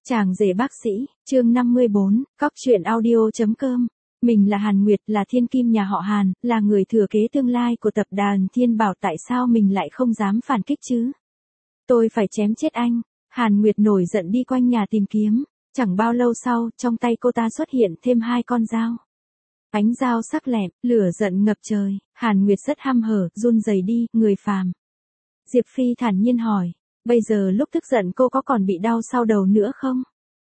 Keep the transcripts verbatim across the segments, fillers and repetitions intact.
Chàng rể bác sĩ, chương năm mươi bốn, cóc truyện audio.com. Mình là Hàn Nguyệt, là thiên kim nhà họ Hàn, là người thừa kế tương lai của tập đoàn Thiên Bảo, tại sao mình lại không dám phản kích chứ? Tôi phải chém chết anh. Hàn Nguyệt nổi giận đi quanh nhà tìm kiếm. Chẳng bao lâu sau, trong tay cô ta xuất hiện thêm hai con dao. Ánh dao sắc lẹm, lửa giận ngập trời. Hàn Nguyệt rất hăm hở, run rẩy đi, người phàm. Diệp Phi thản nhiên hỏi. Bây giờ lúc tức giận cô có còn bị đau sau đầu nữa không?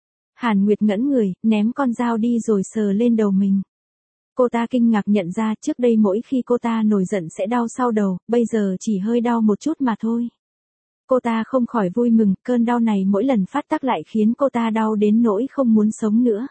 Hàn Nguyệt ngẩn người, ném con dao đi rồi sờ lên đầu mình. Cô ta kinh ngạc nhận ra trước đây mỗi khi cô ta nổi giận sẽ đau sau đầu, bây giờ chỉ hơi đau một chút mà thôi. Cô ta không khỏi vui mừng, cơn đau này mỗi lần phát tác lại khiến cô ta đau đến nỗi không muốn sống nữa.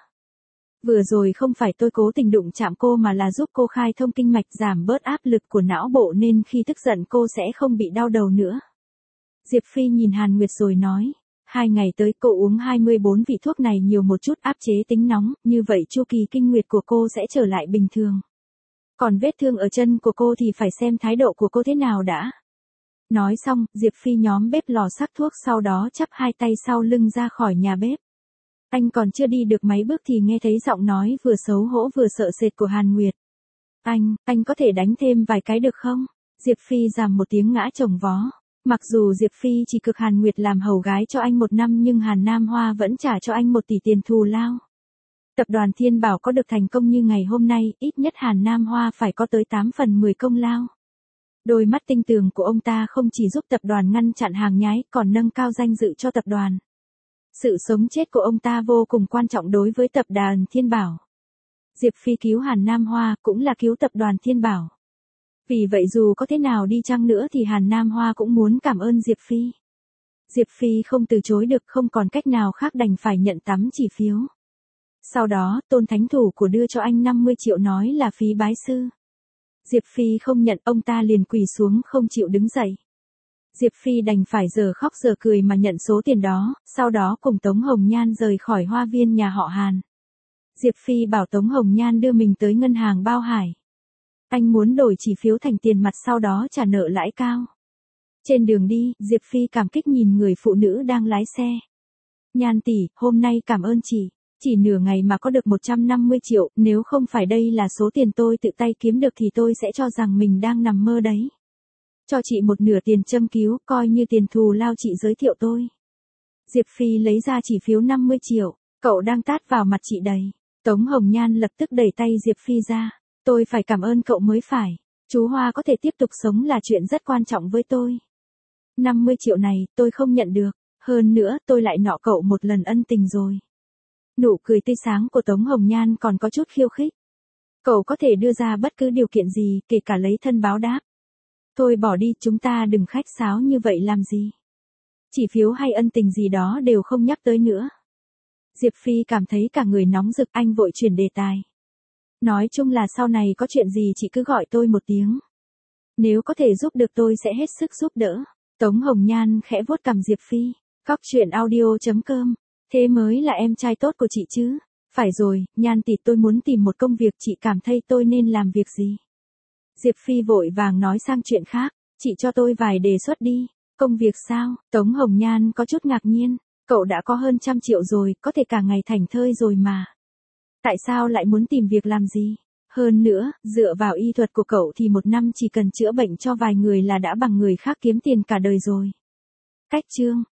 Vừa rồi không phải tôi cố tình đụng chạm cô mà là giúp cô khai thông kinh mạch, giảm bớt áp lực của não bộ nên khi tức giận cô sẽ không bị đau đầu nữa. Diệp Phi nhìn Hàn Nguyệt rồi nói, hai ngày tới cô uống hai mươi bốn vị thuốc này nhiều một chút áp chế tính nóng, như vậy chu kỳ kinh nguyệt của cô sẽ trở lại bình thường. Còn vết thương ở chân của cô thì phải xem thái độ của cô thế nào đã. Nói xong, Diệp Phi nhóm bếp lò sắc thuốc, sau đó chắp hai tay sau lưng ra khỏi nhà bếp. Anh còn chưa đi được mấy bước thì nghe thấy giọng nói vừa xấu hổ vừa sợ sệt của Hàn Nguyệt. Anh, anh có thể đánh thêm vài cái được không? Diệp Phi giảm một tiếng ngã chồng vó. Mặc dù Diệp Phi chỉ cực Hàn Nguyệt làm hầu gái cho anh một năm nhưng Hàn Nam Hoa vẫn trả cho anh một tỷ tiền thù lao. Tập đoàn Thiên Bảo có được thành công như ngày hôm nay, ít nhất Hàn Nam Hoa phải có tới tám phần mười công lao. Đôi mắt tinh tường của ông ta không chỉ giúp tập đoàn ngăn chặn hàng nhái, còn nâng cao danh dự cho tập đoàn. Sự sống chết của ông ta vô cùng quan trọng đối với tập đoàn Thiên Bảo. Diệp Phi cứu Hàn Nam Hoa cũng là cứu tập đoàn Thiên Bảo. Vì vậy dù có thế nào đi chăng nữa thì Hàn Nam Hoa cũng muốn cảm ơn Diệp Phi. Diệp Phi không từ chối được, không còn cách nào khác đành phải nhận tấm chỉ phiếu. Sau đó, Tôn Thánh Thủ của đưa cho anh năm mươi triệu nói là phí bái sư. Diệp Phi không nhận, ông ta liền quỳ xuống không chịu đứng dậy. Diệp Phi đành phải giờ khóc giờ cười mà nhận số tiền đó, sau đó cùng Tống Hồng Nhan rời khỏi hoa viên nhà họ Hàn. Diệp Phi bảo Tống Hồng Nhan đưa mình tới ngân hàng Bao Hải. Anh muốn đổi chỉ phiếu thành tiền mặt sau đó trả nợ lãi cao. Trên đường đi, Diệp Phi cảm kích nhìn người phụ nữ đang lái xe. Nhan tỷ, hôm nay cảm ơn chị. Chỉ nửa ngày mà có được một trăm năm mươi triệu, nếu không phải đây là số tiền tôi tự tay kiếm được thì tôi sẽ cho rằng mình đang nằm mơ đấy. Cho chị một nửa tiền châm cứu, coi như tiền thù lao chị giới thiệu tôi. Diệp Phi lấy ra chỉ phiếu năm mươi triệu, cậu đang tát vào mặt chị đầy. Tống Hồng Nhan lập tức đẩy tay Diệp Phi ra. Tôi phải cảm ơn cậu mới phải. Chú Hoa có thể tiếp tục sống là chuyện rất quan trọng với tôi. năm mươi triệu này, tôi không nhận được. Hơn nữa, tôi lại nợ cậu một lần ân tình rồi. Nụ cười tươi sáng của Tống Hồng Nhan còn có chút khiêu khích. Cậu có thể đưa ra bất cứ điều kiện gì, kể cả lấy thân báo đáp. Thôi bỏ đi, chúng ta đừng khách sáo như vậy làm gì. Chỉ phiếu hay ân tình gì đó đều không nhắc tới nữa. Diệp Phi cảm thấy cả người nóng rực, anh vội chuyển đề tài. Nói chung là sau này có chuyện gì chị cứ gọi tôi một tiếng. Nếu có thể giúp được tôi sẽ hết sức giúp đỡ. Tống Hồng Nhan khẽ vuốt cằm Diệp Phi. Cóc truyện audio.com. Thế mới là em trai tốt của chị chứ. Phải rồi, Nhan tỷ, tôi muốn tìm một công việc, chị cảm thấy tôi nên làm việc gì? Diệp Phi vội vàng nói sang chuyện khác. Chị cho tôi vài đề xuất đi. Công việc sao? Tống Hồng Nhan có chút ngạc nhiên. Cậu đã có hơn trăm triệu rồi, có thể cả ngày thảnh thơi rồi mà. Tại sao lại muốn tìm việc làm gì? Hơn nữa, dựa vào y thuật của cậu thì một năm chỉ cần chữa bệnh cho vài người là đã bằng người khác kiếm tiền cả đời rồi. Cách chương.